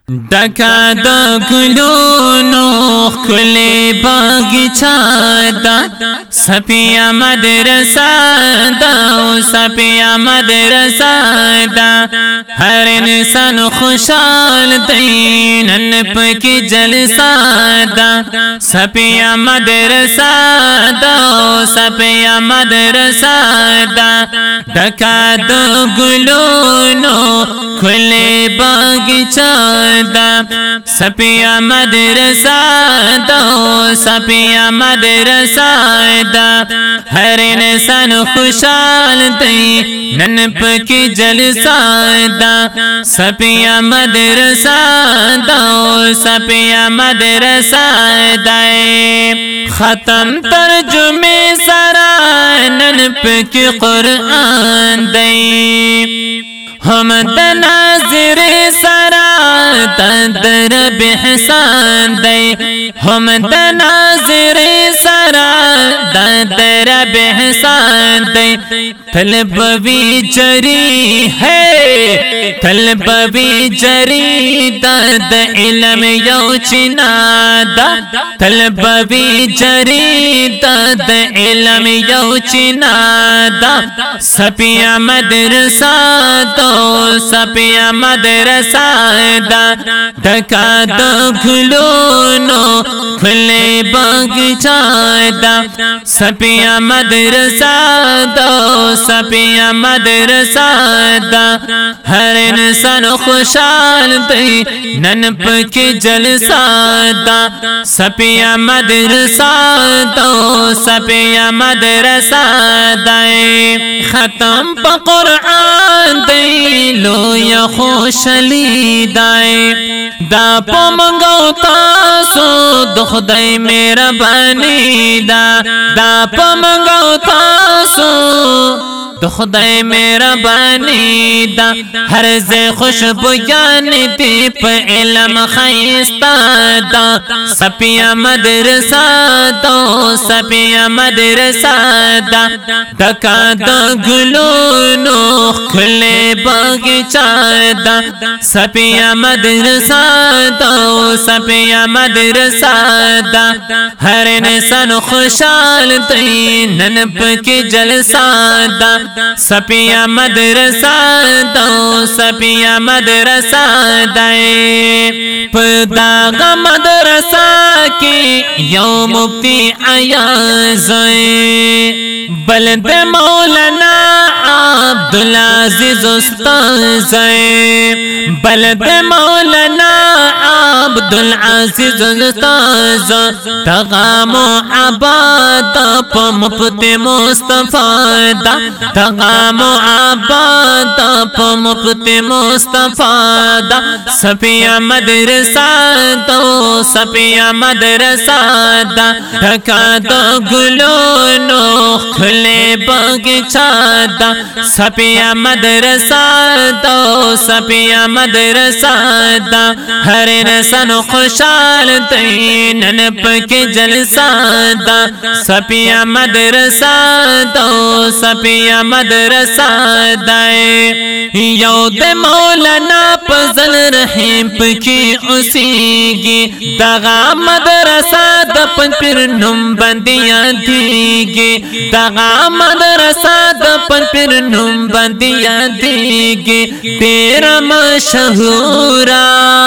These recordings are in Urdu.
ڈکا د گلونو کھلے باغچہ دا سپیا مدرسہ دا سپیا مدرسہ دا ہر انسان خوشحال دینن پکی جلسہ دا سپیا مدرسہ دا سپیا مدرسہ دا ڈکا د گلونو کھلے باغچہ دا سپیا مدرسہ دا سپیا مدرسہ دا ہر انسان خوشحال دی نن پکی جلسہ دا سپیا مدرسہ دا سپیا مدرسہ دا ختم ترجمے سرا نن پکی قرآن دی ہم تناظر سرا تندر بحسان دے ہم تناظر سرا تندر بحسان دے طلب بھی جری ہے طلب بھی جری دد علم یوچنا دا طلب بھی جری دد علم یوچنا دا سپیا مدرسہ تو سپیا مدرسہ دا ڈکا د گلونو کھلے باغچہ دا سپیا مدرسہ دا سپیا مدرسہ دا ہر انسان خوشحال دی نن پکی جلسہ دا سپیا مدرسہ دا سپیا مدرسہ دا ختم پا قرآن دی لو یا خوشلی دائے دا پا منگو تاسو دخدائی میرا بانی دا پا منگو تاسو خدای مہربانی دا ہر زی خوشبو یعنی دی پا علم خیستا دا سپیا مدرسہ دا سپیا مدرسہ دا ڈکا دا گلونو کھلے باغچہ دا سپیا مدرسہ دا سپیا مدرسہ دا ہر انسان خوشحال دی نن پکی جلسہ دا سپیا مدرسہ دا سپیا مدرسہ دے پداغ مدرسہ کی یوم مفتی ایاز بلد مولانا عبدالعزیز استاذ بلد مولانا عبدالعزیز استاذ تغام و عباد پا مفتی مصطفیٰ دا تغام و عباد پا مفتی مصطفیٰ دا سپیا مدرسہ دا سپیا مدرسہ دا ڈکا دا گلونو کھلے باغچہ دا سپیا مدرسہ دا سپیا مدرسہ دا ہر انسان خوشحال دی نن پکی جلسہ دا سپیا مدرسہ دا سپیا مدرسہ دا یو د مولانا پزل رحیم پکی اسیگی دغا مدرسہ دا پن پر نم بندیاں دیگی دغا مدرسہ دا پن پر نم بندیاں دیگی تیرا مشہورا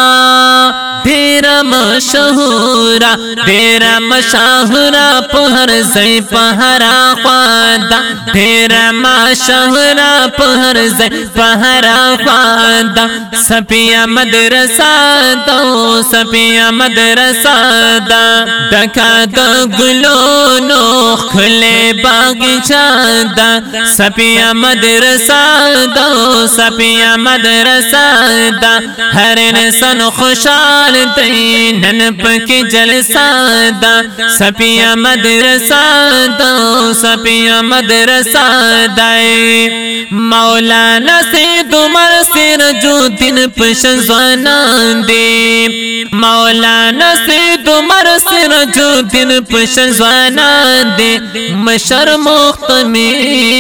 تیرا مشہورا تیرا مشہورا پہر زی پہرا خواندہ تیرا مشہورا پہر زی پہرا خواندہ سپیا مدرسہ دو سپیا مدرسہ دا ڈکا دا گلونو کھلے باغچہ دا سپیا مدرسہ دو سپیا مدرسہ دا ہر انسان خوشحال دی دی نن پکی جلسہ دا سپیا مدرسہ دا سپیا مدرسہ دائے مولانا سید عمر سراج الدین پشنزوانان دے مولانا سید عمر سراج الدین پشنزوانان دے مشر مختمی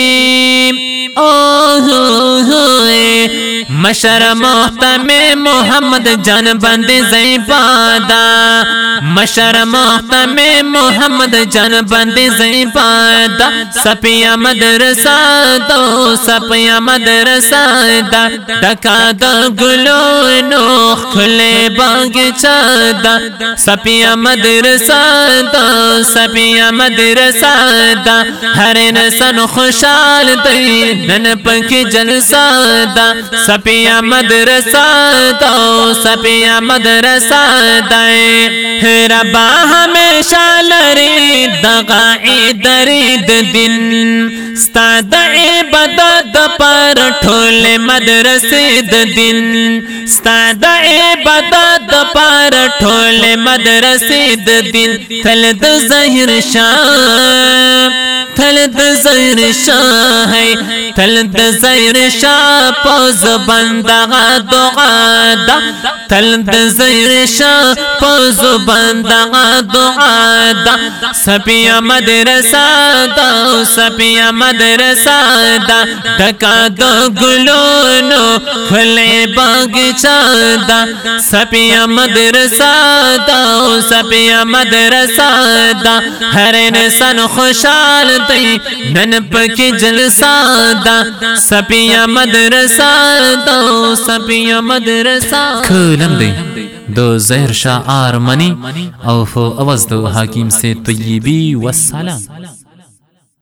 مشر محتم محمد جان بند زیبادا مشر محتم محمد جان بند زیبادا سپیا مدرسہ دو سپیا مدرسہ دا ڈکا دا گلونو کھلے باغچہ دا سپیا مدرسہ دا سپیا مدرسہ دا ہر انسان خوشحال دی نن پکی جلسہ دا سپیا مدرسہ دا سپیا مدرسہ دائے ربا ہمیشہ لری دغا عید دن ستاد عبادت پر ٹھول مدرسے دن ستاد عبادت پر ٹھول مدرسے دن تلد ظہر شاہ تلد ظہر شاہ ہے تلد ظہر شاہ پوز بندغا دعا دا تلد ظہر شاہ پوز بندغا دعا دا سپیا مدرسہ دا سپیا مدرسہ دا ڈکا دو گلونو کھلے باغچہ دا سپیا مدرسہ دا سپیا مدرسہ دا ہر انسان خوشحال دی نن پکی جلسہ دا سپیا مدرسہ دا سپیا مدرسہ کھلم دی دو زہر شاہ آرمنی اوفو اوز دو حاکم سے طیبی والسلام